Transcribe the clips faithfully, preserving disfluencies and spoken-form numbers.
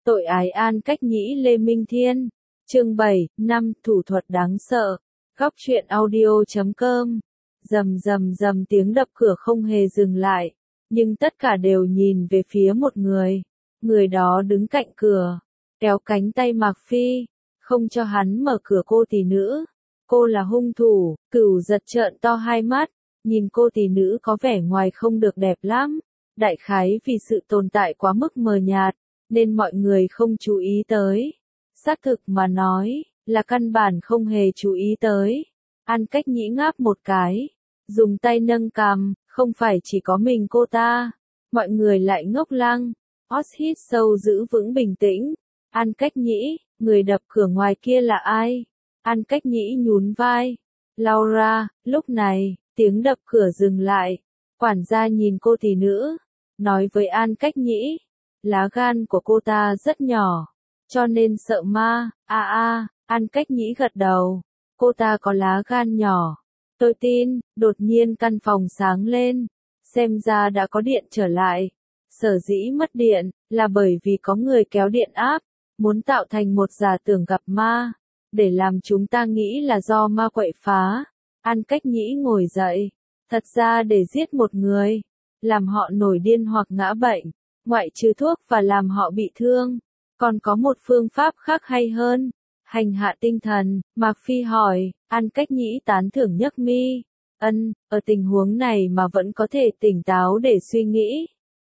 Tội ái An Cách Nhĩ Lê Minh Thiên. Chương bảy, năm, thủ thuật đáng sợ. Góc truyện audio chấm com. Rầm rầm rầm tiếng đập cửa không hề dừng lại, nhưng tất cả đều nhìn về phía một người. Người đó đứng cạnh cửa, kéo cánh tay Mạc Phi, không cho hắn mở cửa. Cô tỷ nữ. Cô là hung thủ. Cửu giật trợn to hai mắt, nhìn cô tỷ nữ có vẻ ngoài không được đẹp lắm. Đại khái vì sự tồn tại quá mức mờ nhạt, nên mọi người không chú ý tới. Xác thực mà nói, là căn bản không hề chú ý tới. An Cách Nhĩ ngáp một cái, dùng tay nâng cằm, không phải chỉ có mình cô ta. Mọi người lại ngốc lăng. Oz hít sâu giữ vững bình tĩnh. An Cách Nhĩ, người đập cửa ngoài kia là ai? An Cách Nhĩ nhún vai. Laura. Lúc này, tiếng đập cửa dừng lại. Quản gia nhìn cô tỷ nữ, nói với An Cách Nhĩ. Lá gan của cô ta rất nhỏ, cho nên sợ ma. A a, An Cách Nhĩ gật đầu. Cô ta có lá gan nhỏ. Tôi tin. Đột nhiên căn phòng sáng lên. Xem ra đã có điện trở lại. Sở dĩ mất điện, là bởi vì có người kéo điện áp, muốn tạo thành một giả tưởng gặp ma, để làm chúng ta nghĩ là do ma quậy phá. An Cách Nhĩ ngồi dậy. Thật ra để giết một người, làm họ nổi điên hoặc ngã bệnh, ngoại trừ thuốc và làm họ bị thương, còn có một phương pháp khác hay hơn. Hành hạ tinh thần. Mạc Phi hỏi. An Cách Nhĩ tán thưởng nhấc mi. Ân, ở tình huống này mà vẫn có thể tỉnh táo để suy nghĩ.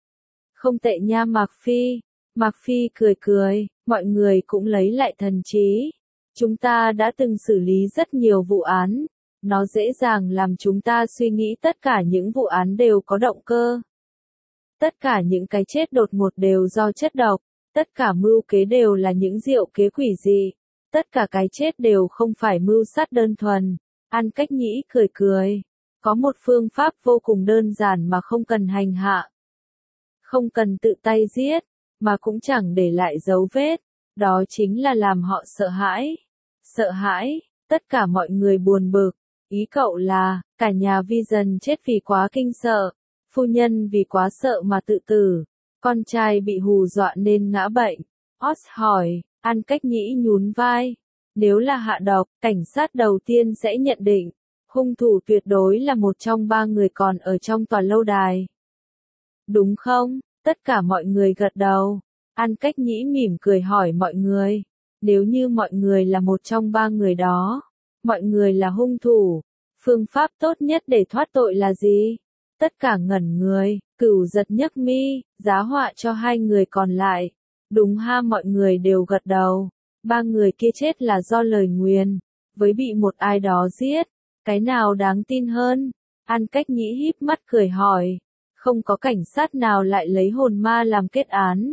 Không tệ nha Mạc Phi. Mạc Phi cười cười. Mọi người cũng lấy lại thần trí. Chúng ta đã từng xử lý rất nhiều vụ án. Nó dễ dàng làm chúng ta suy nghĩ tất cả những vụ án đều có động cơ. Tất cả những cái chết đột ngột đều do chất độc. Tất cả mưu kế đều là những diệu kế quỷ dị. Tất cả cái chết đều không phải mưu sát đơn thuần. An Cách Nhĩ cười cười. Có một phương pháp vô cùng đơn giản mà không cần hành hạ. Không cần tự tay giết, mà cũng chẳng để lại dấu vết. Đó chính là làm họ sợ hãi. Sợ hãi. Tất cả mọi người buồn bực. Ý cậu là, cả nhà Vision chết vì quá kinh sợ. Phu nhân vì quá sợ mà tự tử. Con trai bị hù dọa nên ngã bệnh. Oz hỏi. An Cách Nhĩ nhún vai. Nếu là hạ độc, cảnh sát đầu tiên sẽ nhận định, hung thủ tuyệt đối là một trong ba người còn ở trong tòa lâu đài. Đúng không? Tất cả mọi người gật đầu. An Cách Nhĩ mỉm cười hỏi mọi người. Nếu như mọi người là một trong ba người đó, mọi người là hung thủ, phương pháp tốt nhất để thoát tội là gì? Tất cả ngẩn người. Cửu giật nhấc mi, giá họa cho hai người còn lại. Đúng ha, mọi người đều gật đầu. Ba người kia chết là do lời nguyền, với bị một ai đó giết. Cái nào đáng tin hơn? An Cách Nhĩ híp mắt cười hỏi. Không có cảnh sát nào lại lấy hồn ma làm kết án.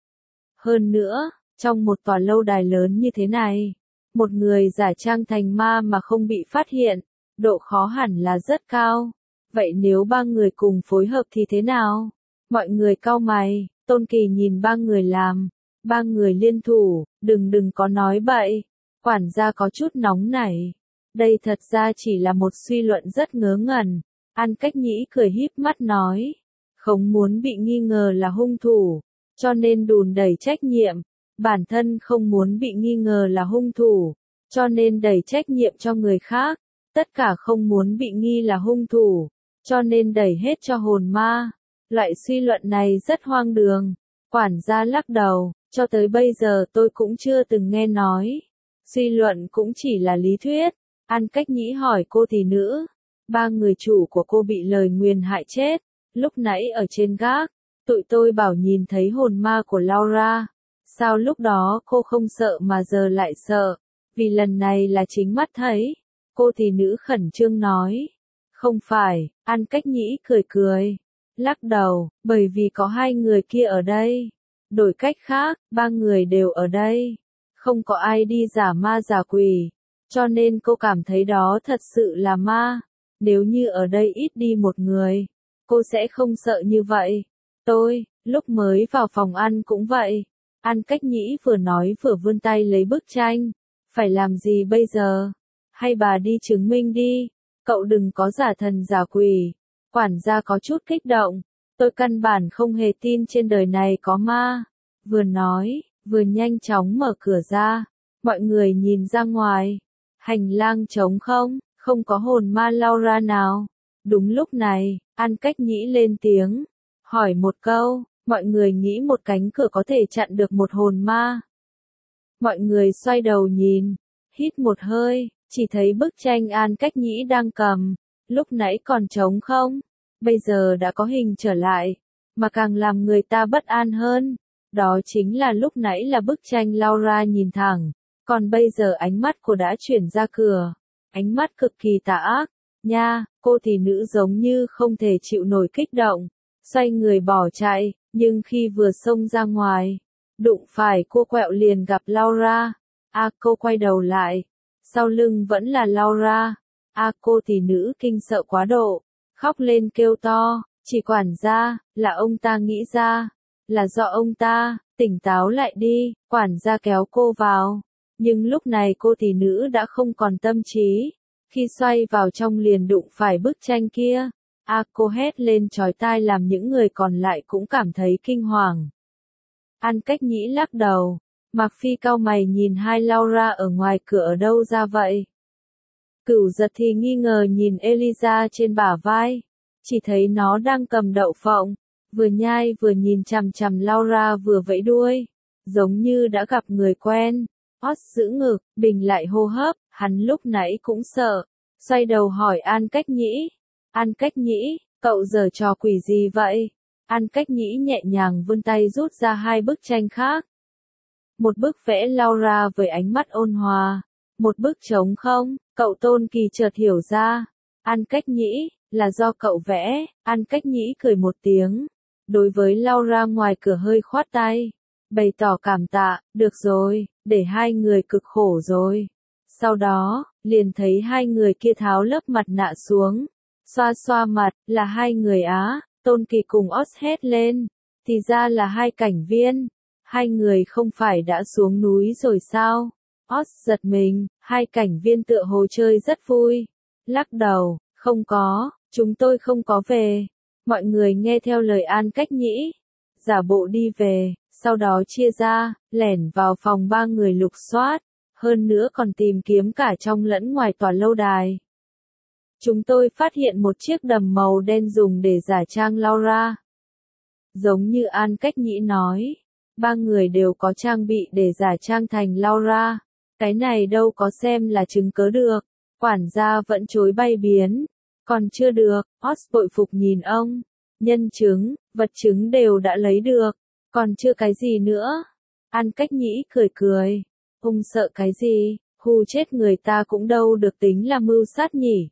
Hơn nữa, trong một tòa lâu đài lớn như thế này, một người giả trang thành ma mà không bị phát hiện, độ khó hẳn là rất cao. Vậy nếu ba người cùng phối hợp thì thế nào? Mọi người cau mày. Tôn Kỳ nhìn ba người làm. Ba người liên thủ, đừng đừng có nói bậy. Quản gia có chút nóng nảy. Đây thật ra chỉ là một suy luận rất ngớ ngẩn. An Cách Nhĩ cười híp mắt nói. Không muốn bị nghi ngờ là hung thủ, cho nên đùn đẩy trách nhiệm. Bản thân không muốn bị nghi ngờ là hung thủ, cho nên đẩy trách nhiệm cho người khác. Tất cả không muốn bị nghi là hung thủ, cho nên đẩy hết cho hồn ma. Loại suy luận này rất hoang đường. Quản gia lắc đầu. Cho tới bây giờ tôi cũng chưa từng nghe nói. Suy luận cũng chỉ là lý thuyết. An Cách Nhĩ hỏi cô tỷ nữ. Ba người chủ của cô bị lời nguyền hại chết. Lúc nãy ở trên gác, tụi tôi bảo nhìn thấy hồn ma của Laura. Sao lúc đó cô không sợ mà giờ lại sợ? Vì lần này là chính mắt thấy. Cô tỷ nữ khẩn trương nói. Không phải. An Cách Nhĩ cười cười. Lắc đầu, bởi vì có hai người kia ở đây. Đổi cách khác, ba người đều ở đây. Không có ai đi giả ma giả quỷ. Cho nên cô cảm thấy đó thật sự là ma. Nếu như ở đây ít đi một người, cô sẽ không sợ như vậy. Tôi, lúc mới vào phòng ăn cũng vậy. An Cách Nhĩ vừa nói vừa vươn tay lấy bức tranh. Phải làm gì bây giờ? Hay bà đi chứng minh đi. Cậu đừng có giả thần giả quỷ. Quản gia có chút kích động. Tôi căn bản không hề tin trên đời này có ma. Vừa nói, vừa nhanh chóng mở cửa ra. Mọi người nhìn ra ngoài. Hành lang trống không, không có hồn ma Laura nào. Đúng lúc này, An Cách Nhĩ lên tiếng. Hỏi một câu, mọi người nghĩ một cánh cửa có thể chặn được một hồn ma. Mọi người xoay đầu nhìn, hít một hơi, chỉ thấy bức tranh An Cách Nhĩ đang cầm. Lúc nãy còn trống không, bây giờ đã có hình trở lại, mà càng làm người ta bất an hơn. Đó chính là lúc nãy là bức tranh Laura nhìn thẳng, còn bây giờ ánh mắt cô đã chuyển ra cửa. Ánh mắt cực kỳ tà ác. Nha, cô thì nữ giống như không thể chịu nổi kích động, xoay người bỏ chạy, nhưng khi vừa xông ra ngoài, đụng phải cô quẹo liền gặp Laura. A cô quay đầu lại, sau lưng vẫn là Laura. A cô thì nữ kinh sợ quá độ, khóc lên kêu to, chỉ quản gia, là ông ta nghĩ ra, là do ông ta, tỉnh táo lại đi, quản gia kéo cô vào. Nhưng lúc này cô thì nữ đã không còn tâm trí, khi xoay vào trong liền đụng phải bức tranh kia. A cô hét lên chói tai làm những người còn lại cũng cảm thấy kinh hoàng. An Cách Nhĩ lắc đầu, Mạc Phi cau mày nhìn hai Laura ở ngoài cửa ở đâu ra vậy. Cửu Giật thì nghi ngờ nhìn Eliza trên bả vai, chỉ thấy nó đang cầm đậu phộng, vừa nhai vừa nhìn chằm chằm Laura vừa vẫy đuôi, giống như đã gặp người quen. Oz giữ ngực, bình lại hô hấp, hắn lúc nãy cũng sợ, xoay đầu hỏi An Cách Nhĩ. An Cách Nhĩ, cậu giở trò quỷ gì vậy? An Cách Nhĩ nhẹ nhàng vươn tay rút ra hai bức tranh khác. Một bức vẽ Laura với ánh mắt ôn hòa, một bức trống không. Cậu Tôn Kỳ chợt hiểu ra. An Cách Nhĩ, là do cậu vẽ. An Cách Nhĩ cười một tiếng, đối với Laura ngoài cửa hơi khoát tay, bày tỏ cảm tạ. Được rồi, để hai người cực khổ rồi. Sau đó, liền thấy hai người kia tháo lớp mặt nạ xuống, xoa xoa mặt, là hai người Á. Tôn Kỳ cùng Oz hét lên, thì ra là hai cảnh viên. Hai người không phải đã xuống núi rồi sao? Oz giật mình, hai cảnh viên tựa hồ chơi rất vui. Lắc đầu, không có, chúng tôi không có về. Mọi người nghe theo lời An Cách Nhĩ, giả bộ đi về, sau đó chia ra, lẻn vào phòng ba người lục soát, hơn nữa còn tìm kiếm cả trong lẫn ngoài tòa lâu đài. Chúng tôi phát hiện một chiếc đầm màu đen dùng để giả trang Laura. Giống như An Cách Nhĩ nói, ba người đều có trang bị để giả trang thành Laura. Cái này đâu có xem là chứng cớ được. Quản gia vẫn chối bay biến. Còn chưa được, Oz bội phục nhìn ông. Nhân chứng, vật chứng đều đã lấy được. Còn chưa cái gì nữa. An Cách Nhĩ cười cười. Ông sợ cái gì, hù chết người ta cũng đâu được tính là mưu sát nhỉ.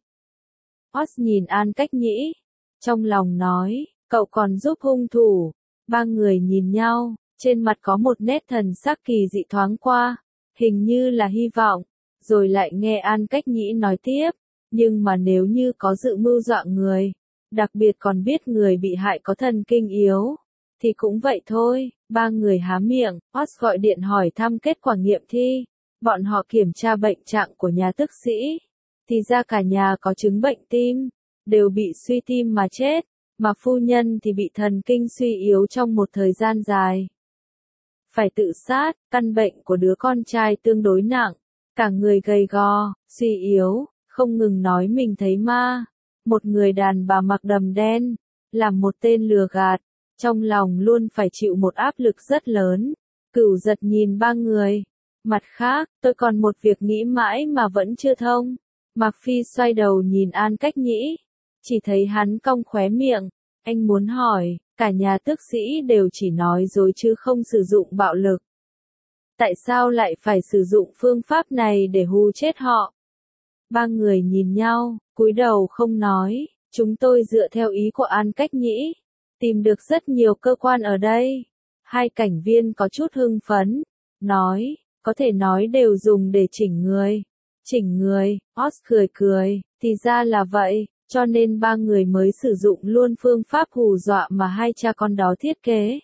Oz nhìn An Cách Nhĩ, trong lòng nói, cậu còn giúp hung thủ. Ba người nhìn nhau, trên mặt có một nét thần sắc kỳ dị thoáng qua, hình như là hy vọng, rồi lại nghe An Cách Nhĩ nói tiếp, nhưng mà nếu như có dự mưu dọa người, đặc biệt còn biết người bị hại có thần kinh yếu, thì cũng vậy thôi. Ba người há miệng, Oz gọi điện hỏi thăm kết quả nghiệm thi, bọn họ kiểm tra bệnh trạng của nhà tước sĩ, thì ra cả nhà có chứng bệnh tim, đều bị suy tim mà chết, mà phu nhân thì bị thần kinh suy yếu trong một thời gian dài. Phải tự sát, căn bệnh của đứa con trai tương đối nặng, cả người gầy gò, suy yếu, không ngừng nói mình thấy ma. Một người đàn bà mặc đầm đen, làm một tên lừa gạt, trong lòng luôn phải chịu một áp lực rất lớn. Cửu Giật nhìn ba người. Mặt khác, tôi còn một việc nghĩ mãi mà vẫn chưa thông. Mạc Phi xoay đầu nhìn An Cách Nhĩ, chỉ thấy hắn cong khóe miệng. Anh muốn hỏi, cả nhà tước sĩ đều chỉ nói dối chứ không sử dụng bạo lực. Tại sao lại phải sử dụng phương pháp này để hù chết họ? Ba người nhìn nhau, cúi đầu không nói. Chúng tôi dựa theo ý của An Cách Nhĩ, tìm được rất nhiều cơ quan ở đây. Hai cảnh viên có chút hưng phấn, nói, có thể nói đều dùng để chỉnh người. Chỉnh người, Oz cười cười, thì ra là vậy, cho nên ba người mới sử dụng luôn phương pháp hù dọa mà hai cha con đó thiết kế.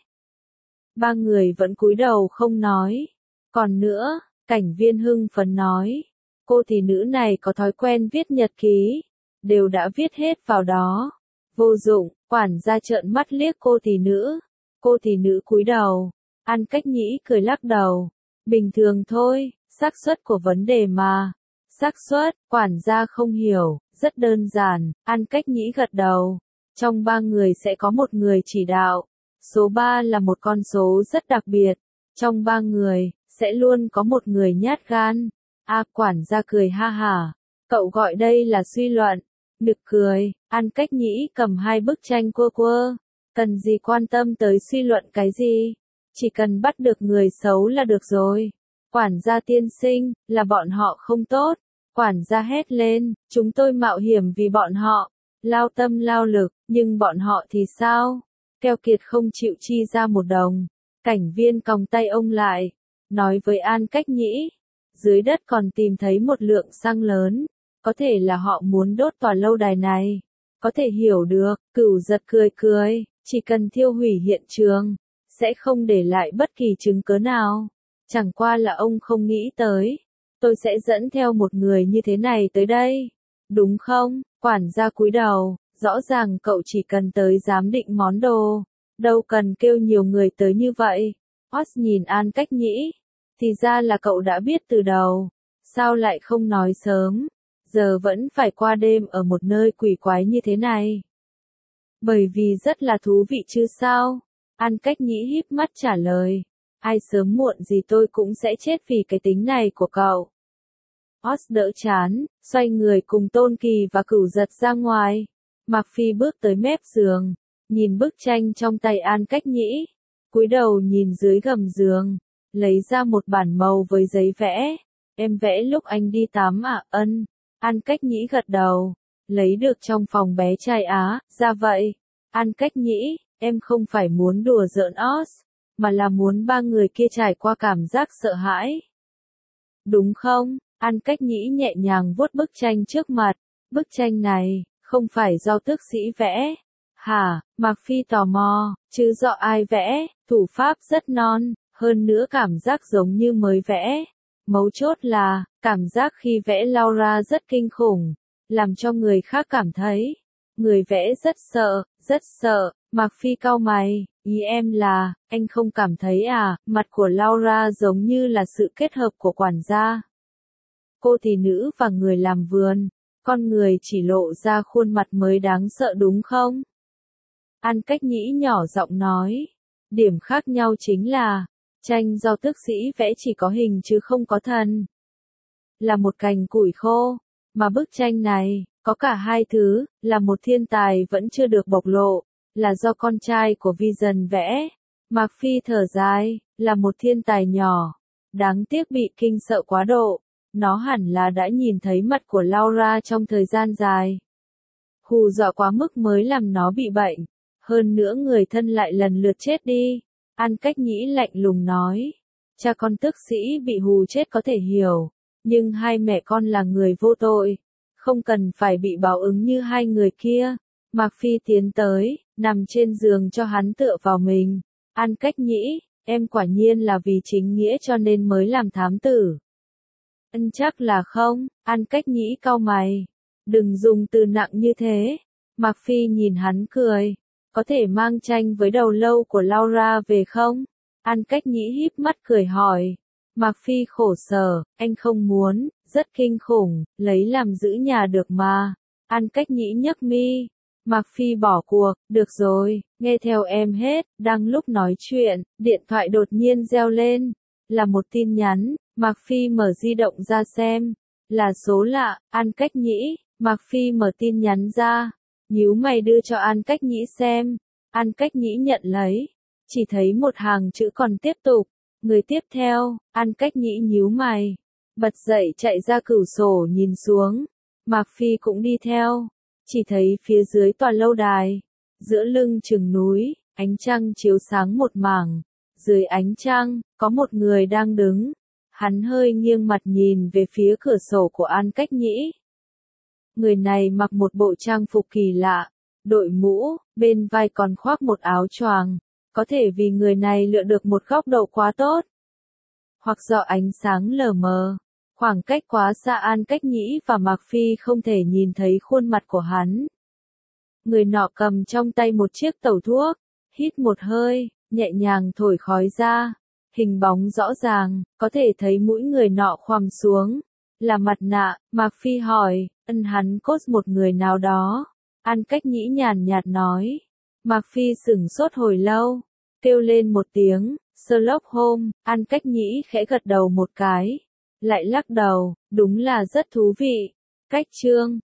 Ba người vẫn cúi đầu không nói. Còn nữa, cảnh viên hưng phấn nói, cô thì nữ này có thói quen viết nhật ký, đều đã viết hết vào đó. Vô dụng, quản gia trợn mắt liếc cô thì nữ. Cô thì nữ cúi đầu, An Cách Nhĩ cười lắc đầu. Bình thường thôi, xác suất của vấn đề mà. Xác suất, quản gia không hiểu, rất đơn giản, An Cách Nhĩ gật đầu. Trong ba người sẽ có một người chỉ đạo. Số ba là một con số rất đặc biệt. Trong ba người, sẽ luôn có một người nhát gan. A à, quản gia cười ha hả. Cậu gọi đây là suy luận. Nực cười, An Cách Nhĩ cầm hai bức tranh quơ quơ. Cần gì quan tâm tới suy luận cái gì? Chỉ cần bắt được người xấu là được rồi. Quản gia tiên sinh, là bọn họ không tốt. Quản gia hét lên, chúng tôi mạo hiểm vì bọn họ. Lao tâm lao lực, nhưng bọn họ thì sao? Keo kiệt không chịu chi ra một đồng. Cảnh viên còng tay ông lại. Nói với An Cách Nhĩ. Dưới đất còn tìm thấy một lượng xăng lớn. Có thể là họ muốn đốt tòa lâu đài này. Có thể hiểu được, Cửu Giật cười cười. Chỉ cần thiêu hủy hiện trường. Sẽ không để lại bất kỳ chứng cớ nào. Chẳng qua là ông không nghĩ tới. Tôi sẽ dẫn theo một người như thế này tới đây. Đúng không? Quản gia cúi đầu. Rõ ràng cậu chỉ cần tới giám định món đồ. Đâu cần kêu nhiều người tới như vậy. Oz nhìn An Cách Nhĩ. Thì ra là cậu đã biết từ đầu. Sao lại không nói sớm? Giờ vẫn phải qua đêm ở một nơi quỷ quái như thế này. Bởi vì rất là thú vị chứ sao? An Cách Nhĩ híp mắt trả lời. Ai sớm muộn gì tôi cũng sẽ chết vì cái tính này của cậu. Oz đỡ chán, xoay người cùng Tôn Kỳ và Cửu Giật ra ngoài. Mạc Phi bước tới mép giường, nhìn bức tranh trong tay An Cách Nhĩ, cúi đầu nhìn dưới gầm giường, lấy ra một bản màu với giấy vẽ. Em vẽ lúc anh đi tắm à? Ân. An Cách Nhĩ gật đầu, lấy được trong phòng bé trai Á, ra vậy. An Cách Nhĩ, em không phải muốn đùa giỡn Oz, mà là muốn ba người kia trải qua cảm giác sợ hãi. Đúng không? An Cách Nhĩ nhẹ nhàng vuốt bức tranh trước mặt. Bức tranh này, không phải do tước sĩ vẽ. Hả? Mạc Phi tò mò, chứ do ai vẽ? Thủ pháp rất non, hơn nữa cảm giác giống như mới vẽ. Mấu chốt là, cảm giác khi vẽ Laura rất kinh khủng, làm cho người khác cảm thấy. Người vẽ rất sợ, rất sợ. Mạc Phi cau mày, ý em là, anh không cảm thấy à, mặt của Laura giống như là sự kết hợp của quản gia. Cô tỷ nữ và người làm vườn, con người chỉ lộ ra khuôn mặt mới đáng sợ đúng không? An Cách Nhĩ nhỏ giọng nói, điểm khác nhau chính là, tranh do tước sĩ vẽ chỉ có hình chứ không có thần. Là một cành củi khô, mà bức tranh này, có cả hai thứ, là một thiên tài vẫn chưa được bộc lộ, là do con trai của Vision vẽ. Mạc Phi thở dài, là một thiên tài nhỏ, đáng tiếc bị kinh sợ quá độ. Nó hẳn là đã nhìn thấy mặt của Laura trong thời gian dài. Hù dọa quá mức mới làm nó bị bệnh. Hơn nữa người thân lại lần lượt chết đi. An Cách Nhĩ lạnh lùng nói. Cha con tước sĩ bị hù chết có thể hiểu. Nhưng hai mẹ con là người vô tội. Không cần phải bị báo ứng như hai người kia. Mạc Phi tiến tới, nằm trên giường cho hắn tựa vào mình. An Cách Nhĩ, em quả nhiên là vì chính nghĩa cho nên mới làm thám tử. Ân chắc là không, An Cách Nhĩ cau mày. Đừng dùng từ nặng như thế. Mạc Phi nhìn hắn cười. Có thể mang tranh với đầu lâu của Laura về không? An Cách Nhĩ híp mắt cười hỏi. Mạc Phi khổ sở, anh không muốn, rất kinh khủng, lấy làm giữ nhà được mà. An Cách Nhĩ nhấc mi. Mạc Phi bỏ cuộc, được rồi, nghe theo em hết. Đang lúc nói chuyện, điện thoại đột nhiên reo lên. Là một tin nhắn. Mạc Phi mở di động ra xem. Là số lạ, An Cách Nhĩ. Mạc Phi mở tin nhắn ra. Nhíu mày đưa cho An Cách Nhĩ xem. An Cách Nhĩ nhận lấy. Chỉ thấy một hàng chữ còn tiếp tục. Người tiếp theo, An Cách Nhĩ nhíu mày. Bật dậy chạy ra cửa sổ nhìn xuống. Mạc Phi cũng đi theo. Chỉ thấy phía dưới tòa lâu đài. Giữa lưng chừng núi, ánh trăng chiếu sáng một mảng. Dưới ánh trăng, có một người đang đứng. Hắn hơi nghiêng mặt nhìn về phía cửa sổ của An Cách Nhĩ. Người này mặc một bộ trang phục kỳ lạ, đội mũ, bên vai còn khoác một áo choàng. Có thể vì người này lựa được một góc độ quá tốt. Hoặc do ánh sáng lờ mờ. Khoảng cách quá xa An Cách Nhĩ và Mạc Phi không thể nhìn thấy khuôn mặt của hắn. Người nọ cầm trong tay một chiếc tẩu thuốc. Hít một hơi, nhẹ nhàng thổi khói ra. Hình bóng rõ ràng, có thể thấy mũi người nọ khoằm xuống. Là mặt nạ, Mạc Phi hỏi, ân hắn cốt một người nào đó. An Cách Nhĩ nhàn nhạt nói. Mạc Phi sửng sốt hồi lâu, kêu lên một tiếng, Sherlock Holmes. An Cách Nhĩ khẽ gật đầu một cái, lại lắc đầu, đúng là rất thú vị. Cách chương